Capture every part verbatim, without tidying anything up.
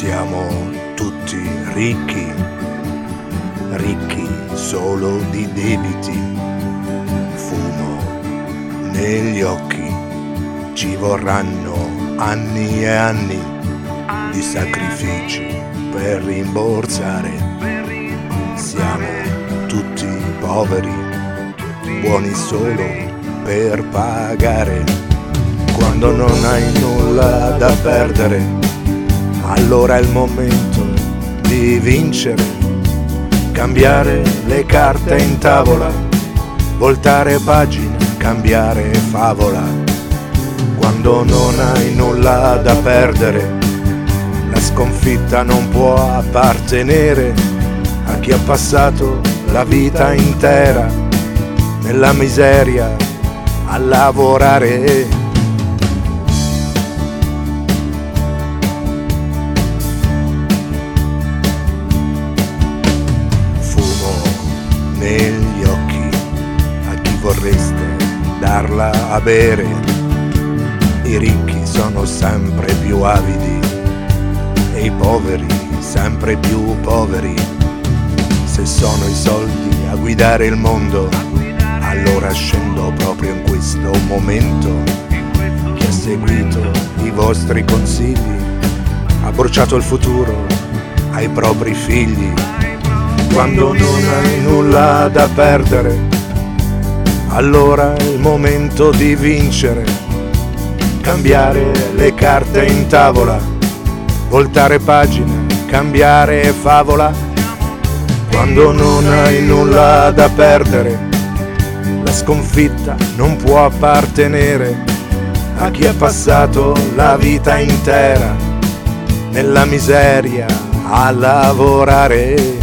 Siamo tutti ricchi, ricchi solo di debiti, fumo negli occhi, ci vorranno anni e anni di sacrifici per rimborsare. Siamo tutti poveri, buoni solo per pagare. Quando non hai nulla da perdere, allora è il momento di vincere, cambiare le carte in tavola, voltare pagina, cambiare favola. Quando non hai nulla da perdere, la sconfitta non può appartenere a chi ha passato la vita intera nella miseria a lavorare. Negli occhi a chi vorreste darla a bere. I ricchi sono sempre più avidi e i poveri sempre più poveri. Se sono i soldi a guidare il mondo, allora scendo proprio in questo momento. Chi ha seguito i vostri consigli ha bruciato il futuro ai propri figli. Quando non hai nulla da perdere, allora è il momento di vincere, cambiare le carte in tavola, voltare pagina, cambiare favola. Quando non hai nulla da perdere, la sconfitta non può appartenere a chi ha passato la vita intera nella miseria a lavorare.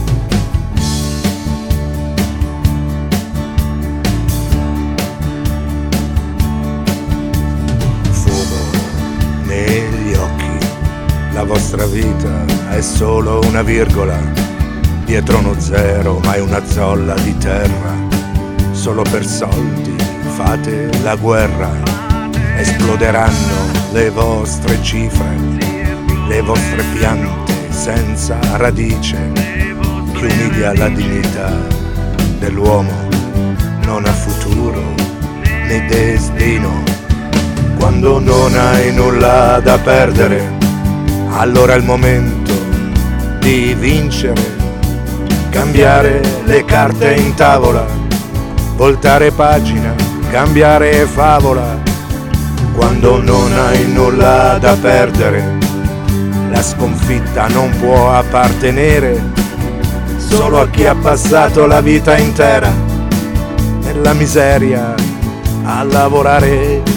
Negli occhi, la vostra vita è solo una virgola, dietro uno zero ma è una zolla di terra. Solo per soldi fate la guerra, esploderanno le vostre cifre, le vostre piante senza radice. Chi umilia la dignità dell'uomo non ha futuro né destino. Quando non hai nulla da perdere, allora è il momento di vincere, cambiare le carte in tavola, voltare pagina, cambiare favola. Quando non hai nulla da perdere, la sconfitta non può appartenere solo a chi ha passato la vita intera nella miseria a lavorare.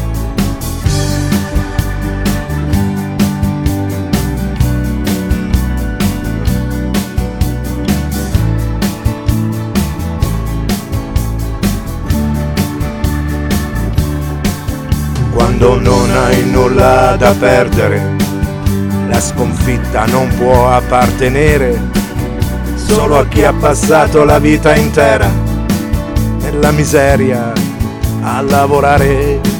Quando non hai nulla da perdere, la sconfitta non può appartenere solo a chi ha passato la vita intera nella miseria a lavorare.